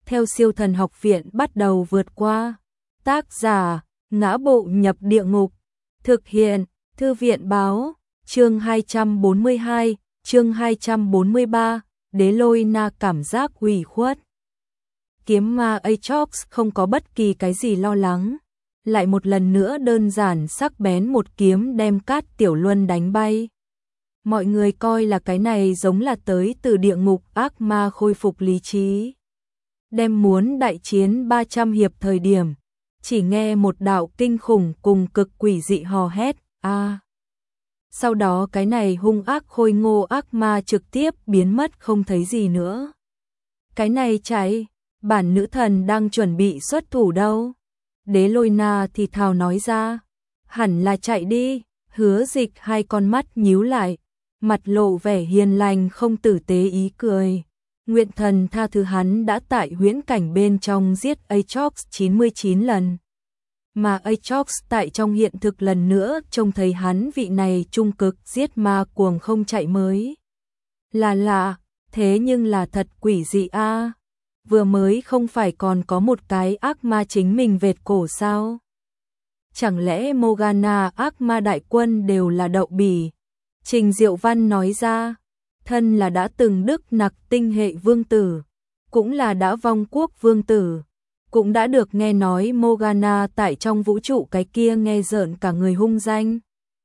theo Siêu Thần Học Viện bắt đầu vượt qua. Tác giả: Ngã Bộ Nhập Địa Ngục. Thực hiện: Thư viện báo. Chương 242, chương 243, Đế Lôi Na cảm giác ủy khuất. Kiếm ma Aatrox không có bất kỳ cái gì lo lắng, lại một lần nữa đơn giản sắc bén một kiếm đem Cát Tiểu Luân đánh bay. Mọi người coi là cái này giống là tới từ địa ngục ác ma khôi phục lý trí. Đem muốn đại chiến 300 hiệp thời điểm, chỉ nghe một đạo kinh khủng cùng cực quỷ dị hò hét, a. Sau đó cái này hung ác khôi ngô ác ma trực tiếp biến mất không thấy gì nữa. Cái này chạy, bản nữ thần đang chuẩn bị xuất thủ đâu. Đế Lôi Na thì thào nói ra, hẳn là chạy đi. Hứa Dịch hai con mắt nhíu lại, mặt lộ vẻ hiền lành không tử tế ý cười. Nguyện thần tha thứ hắn đã tại huyễn cảnh bên trong giết Aatrox 99 lần. Mà Aatrox tại trong hiện thực lần nữa trông thấy hắn vị này trung cực giết ma cuồng không chạy mới. Là lạ, thế nhưng là thật quỷ dị a. Vừa mới không phải còn có một cái ác ma chính mình vệt cổ sao? Chẳng lẽ Morgana ác ma đại quân đều là đậu bỉ? Trình Diệu Văn nói ra, thân là đã từng đức nặc tinh hệ vương tử, cũng là đã vong quốc vương tử, cũng đã được nghe nói Morgana tại trong vũ trụ cái kia nghe rợn cả người hung danh.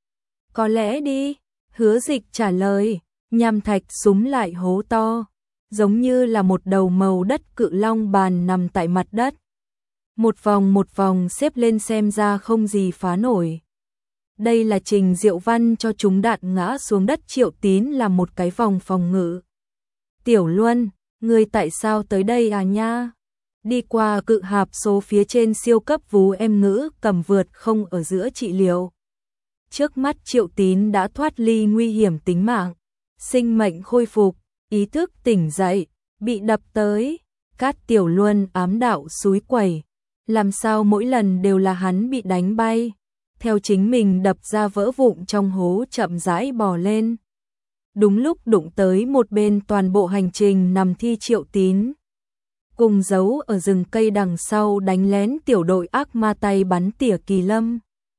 Có lẽ đi, Hứa Dịch trả lời, nham thạch súng lại hố to, giống như là một đầu màu đất cự long bàn nằm tại mặt đất. Một vòng xếp lên xem ra không gì phá nổi. Đây là Trình Diệu Văn cho chúng đạn ngã xuống đất Triệu Tín làm một cái vòng phòng ngự. Tiểu Luân, ngươi tại sao tới đây à nha? Đi qua cự hạp số phía trên siêu cấp vú em ngữ cầm vượt không ở giữa trị liệu. Trước mắt Triệu Tín đã thoát ly nguy hiểm tính mạng, sinh mệnh khôi phục, ý thức tỉnh dậy, bị đập tới. Cát Tiểu Luân ám đạo xúi quẩy, làm sao mỗi lần đều là hắn bị đánh bay, theo chính mình đập ra vỡ vụn trong hố chậm rãi bò lên. Đúng lúc đụng tới một bên toàn bộ hành trình nằm thi Triệu Tín, cùng giấu ở rừng cây đằng sau đánh lén tiểu đội ác ma tay bắn tỉa Kỳ Lâm.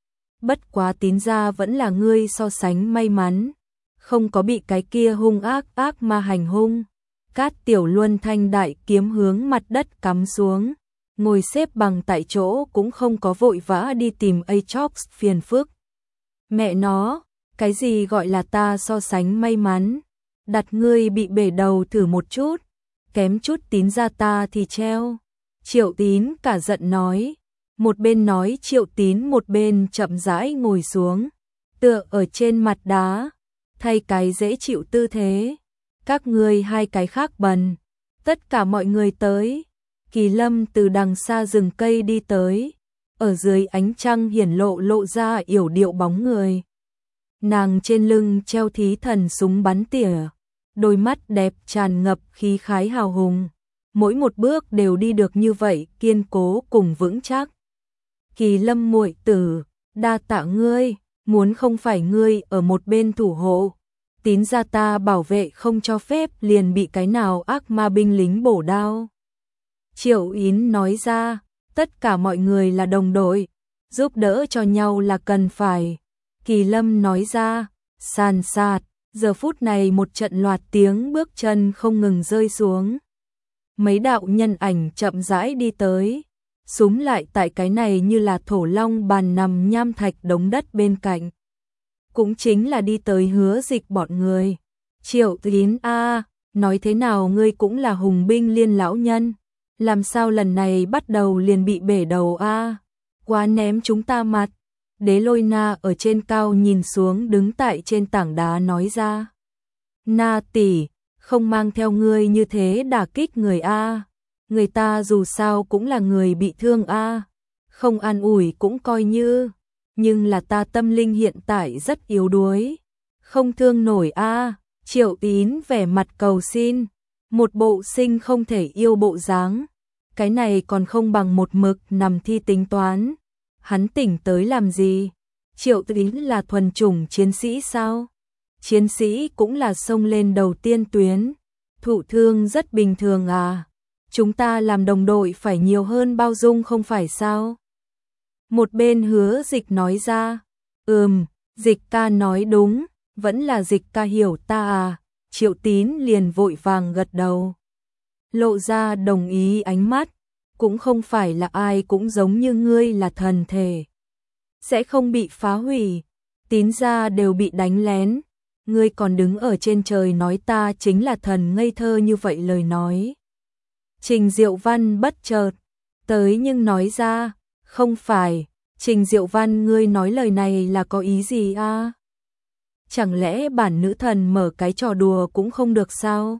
Bất quá Tín gia vẫn là ngươi so sánh may mắn, không có bị cái kia hung ác ma hành hung. Cát Tiểu Luân thanh đại kiếm hướng mặt đất cắm xuống, ngồi xếp bằng tại chỗ cũng không có vội vã đi tìm Aatrox phiền phức. Mẹ nó, cái gì gọi là ta so sánh may mắn, đặt ngươi bị bể đầu thử một chút, kém chút Tín gia ta thì treo. Triệu Tín cả giận nói, một bên nói Triệu Tín một bên chậm rãi ngồi xuống, tựa ở trên mặt đá, thay cái dễ chịu tư thế. Các ngươi hai cái khác bần, tất cả mọi người tới. Kỳ Lâm từ đằng xa rừng cây đi tới, ở dưới ánh trăng hiển lộ ra yểu điệu bóng người. Nàng trên lưng treo thí thần súng bắn tỉa, đôi mắt đẹp tràn ngập khí khái hào hùng, mỗi một bước đều đi được như vậy kiên cố cùng vững chắc. Kỳ Lâm muội tử, đa tạ ngươi, muốn không phải ngươi ở một bên thủ hộ, Tín gia ta bảo vệ không cho phép liền bị cái nào ác ma binh lính bổ đao. Triệu Yến nói ra, tất cả mọi người là đồng đội, giúp đỡ cho nhau là cần phải. Kỳ Lâm nói ra, sàn sạt, giờ phút này một trận loạt tiếng bước chân không ngừng rơi xuống. Mấy đạo nhân ảnh chậm rãi đi tới, súm lại tại cái này như là thổ long bàn nằm nham thạch đống đất bên cạnh. Cũng chính là đi tới Hứa Dịch bọn người. Triệu Tín a, nói thế nào ngươi cũng là hùng binh liên lão nhân, làm sao lần này bắt đầu liền bị bể đầu a? Quá ném chúng ta mặt. Đế Lôi Na ở trên cao nhìn xuống đứng tại trên tảng đá nói ra. Na tỷ, không mang theo ngươi như thế đả kích người a. Người ta dù sao cũng là người bị thương a, không an ủi cũng coi như, nhưng là ta tâm linh hiện tại rất yếu đuối, không thương nổi a. Triệu Tín vẻ mặt cầu xin, một bộ sinh không thể yêu bộ dáng, cái này còn không bằng một mực nằm thi tính toán. Hắn tỉnh tới làm gì? Triệu Tín là thuần chủng chiến sĩ sao? Chiến sĩ cũng là xông lên đầu tiên tuyến, thụ thương rất bình thường à? chúng ta làm đồng đội phải nhiều hơn bao dung không phải sao? Một bên Hứa Dịch nói ra, Dịch ca nói đúng, vẫn là Dịch ca hiểu ta à, Triệu Tín liền vội vàng gật đầu. Lộ ra đồng ý ánh mắt, cũng không phải là ai cũng giống như ngươi là thần thể. Sẽ không bị phá hủy, Tín gia đều bị đánh lén, ngươi còn đứng ở trên trời nói ta chính là thần ngây thơ như vậy lời nói. Trình Diệu Văn bất chợt tới nhưng nói ra, không phải, Trình Diệu Văn ngươi nói lời này là có ý gì a? Chẳng lẽ bản nữ thần mở cái trò đùa cũng không được sao?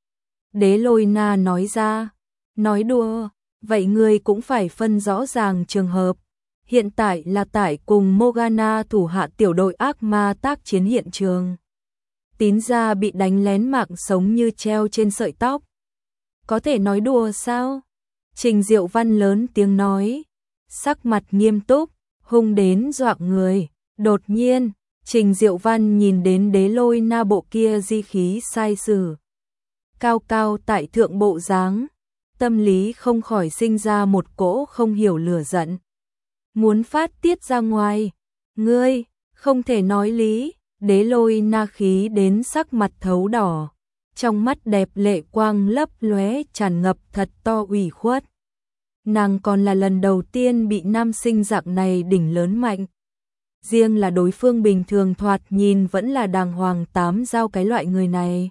Đế Lôi Na nói ra, nói đùa, vậy ngươi cũng phải phân rõ ràng trường hợp. Hiện tại là tại cùng Morgana thủ hạ tiểu đội ác ma tác chiến hiện trường. Tín gia bị đánh lén mạng sống như treo trên sợi tóc. Có thể nói đùa sao? Trình Diệu Văn lớn tiếng nói, sắc mặt nghiêm túc, hung đến dọa người. Đột nhiên, Trình Diệu Văn nhìn đến Đế Lôi Na bộ kia di khí sai sử. Cao cao tại thượng bộ dáng, tâm lý không khỏi sinh ra một cỗ không hiểu lửa giận. Muốn phát tiết ra ngoài, ngươi, không thể nói lý, Đế Lôi Na khí đến sắc mặt thấu đỏ, trong mắt đẹp lệ quang lấp lóe tràn ngập thật to ủy khuất. Nàng còn là lần đầu tiên bị nam sinh dạng này đỉnh lớn mạnh. Riêng là đối phương bình thường thoạt nhìn vẫn là đàng hoàng tám giao cái loại người này.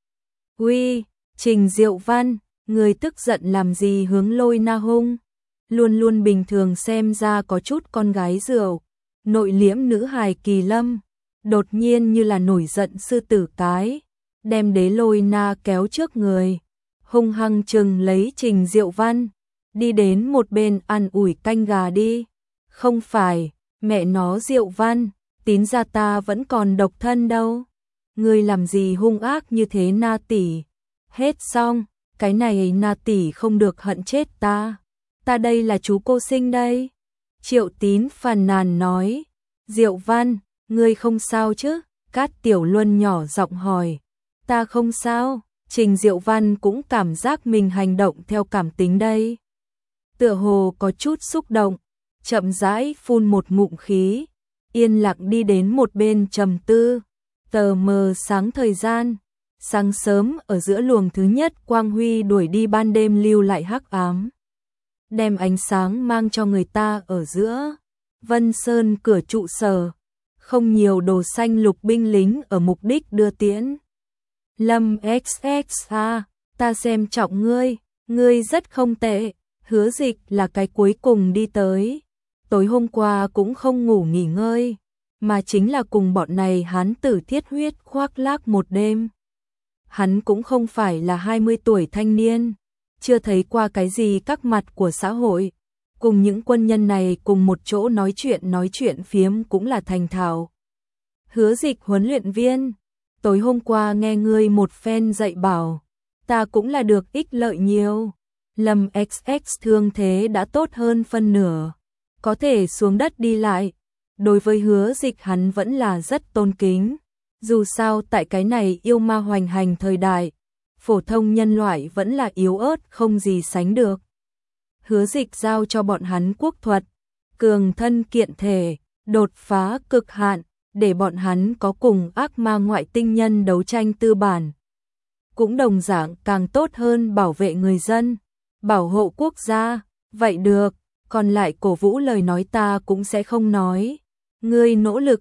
Uy, Trình Diệu Văn, người tức giận làm gì hướng Lôi Na hung? Luôn luôn bình thường xem ra có chút con gái rượu, nội liễm nữ hài Kỳ Lâm, đột nhiên như là nổi giận sư tử cái, đem Đế Lôi Na kéo trước người, hung hăng chừng lấy Trình Diệu Văn, đi đến một bên ăn ủi canh gà đi. Không phải, mẹ nó Diệu Văn, Tín gia ta vẫn còn độc thân đâu. Ngươi làm gì hung ác như thế Na tỷ? Hết xong, cái này Na tỷ không được hận chết ta. Ta đây là chú cô sinh đây. Triệu Tín phàn nàn nói. Diệu Văn, ngươi không sao chứ? Cát Tiểu Luân nhỏ giọng hỏi. Ta không sao. Trình Diệu Văn cũng cảm giác mình hành động theo cảm tính đây. Tựa hồ có chút xúc động, chậm rãi phun một ngụm khí, yên lặng đi đến một bên trầm tư. Tờ mờ sáng thời gian, sáng sớm ở giữa luồng thứ nhất quang huy đuổi đi ban đêm lưu lại hắc ám, đem ánh sáng mang cho người ta ở giữa. Vân Sơn cửa trụ sở, không nhiều đồ xanh lục binh lính ở mục đích đưa tiễn. Lâm XXA, ta xem trọng ngươi, ngươi rất không tệ. Hứa Dịch là cái cuối cùng đi tới. Tối hôm qua cũng không ngủ nghỉ ngơi, mà chính là cùng bọn này hán tử thiết huyết khoác lác một đêm. Hắn cũng không phải là 20 tuổi thanh niên, chưa thấy qua cái gì các mặt của xã hội. Cùng những quân nhân này cùng một chỗ nói chuyện phiếm cũng là thành thạo. Hứa Dịch huấn luyện viên, tối hôm qua nghe ngươi một phen dạy bảo, ta cũng là được ích lợi nhiều. Lâm XX thương thế đã tốt hơn phân nửa, có thể xuống đất đi lại. Đối với Hứa Dịch hắn vẫn là rất tôn kính. Dù sao tại cái này yêu ma hoành hành thời đại, phổ thông nhân loại vẫn là yếu ớt không gì sánh được. Hứa Dịch giao cho bọn hắn quốc thuật, cường thân kiện thể, đột phá cực hạn, để bọn hắn có cùng ác ma ngoại tinh nhân đấu tranh tư bản. Cũng đồng dạng càng tốt hơn bảo vệ người dân, bảo hộ quốc gia. Vậy được, còn lại cổ vũ lời nói ta cũng sẽ không nói. Ngươi nỗ lực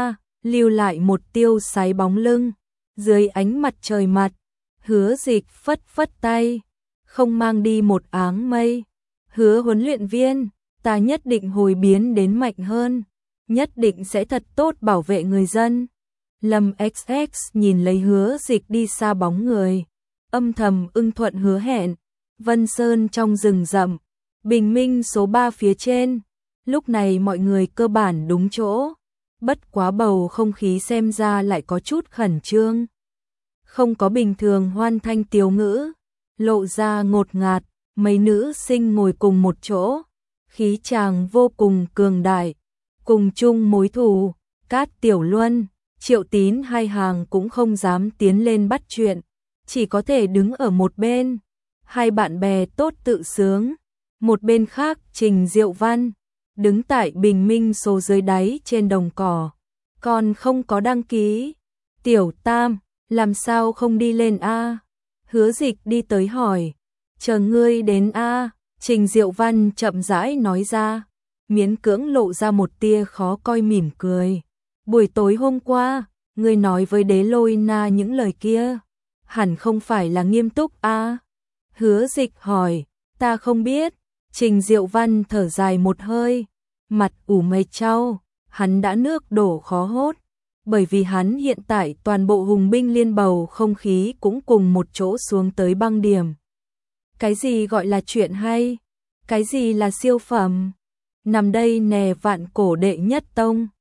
lưu lại một tiêu sái bóng lưng dưới ánh mặt trời mặt. Hứa Dịch phất phất tay, không mang đi một áng mây. Hứa huấn luyện viên, ta nhất định hồi biến đến mạnh hơn, nhất định sẽ thật tốt bảo vệ người dân. Lâm XX nhìn lấy Hứa Dịch đi xa bóng người, âm thầm ưng thuận hứa hẹn. Vân Sơn trong rừng rậm, bình minh số 3 phía trên, lúc này mọi người cơ bản đúng chỗ, bất quá bầu không khí xem ra lại có chút khẩn trương. Không có bình thường hoan thanh tiếu ngữ, lộ ra ngột ngạt, mấy nữ sinh ngồi cùng một chỗ, khí chàng vô cùng cường đại, cùng chung mối thù. Cát Tiểu Luân, Triệu Tín hai hàng cũng không dám tiến lên bắt chuyện, chỉ có thể đứng ở một bên. hai bạn bè tốt tự sướng. Một bên khác Trình Diệu Văn, đứng tại bình minh số dưới đáy trên đồng cỏ, còn không có đăng ký. Tiểu Tam, làm sao không đi lên a? Hứa Dịch đi tới hỏi. Chờ ngươi đến a. Trình Diệu Văn chậm rãi nói ra, miễn cưỡng lộ ra một tia khó coi mỉm cười. Buổi tối hôm qua, ngươi nói với Đế Lôi Na những lời kia, hẳn không phải là nghiêm túc a? Hứa Dịch hỏi, ta không biết. Trình Diệu Văn thở dài một hơi, mặt ủ mây trao, hắn đã nước đổ khó hốt, bởi vì hắn hiện tại toàn bộ hùng binh liên bầu không khí cũng cùng một chỗ xuống tới băng điểm. Cái gì gọi là chuyện hay? Cái gì là siêu phẩm? Nằm đây nè vạn cổ đệ nhất tông.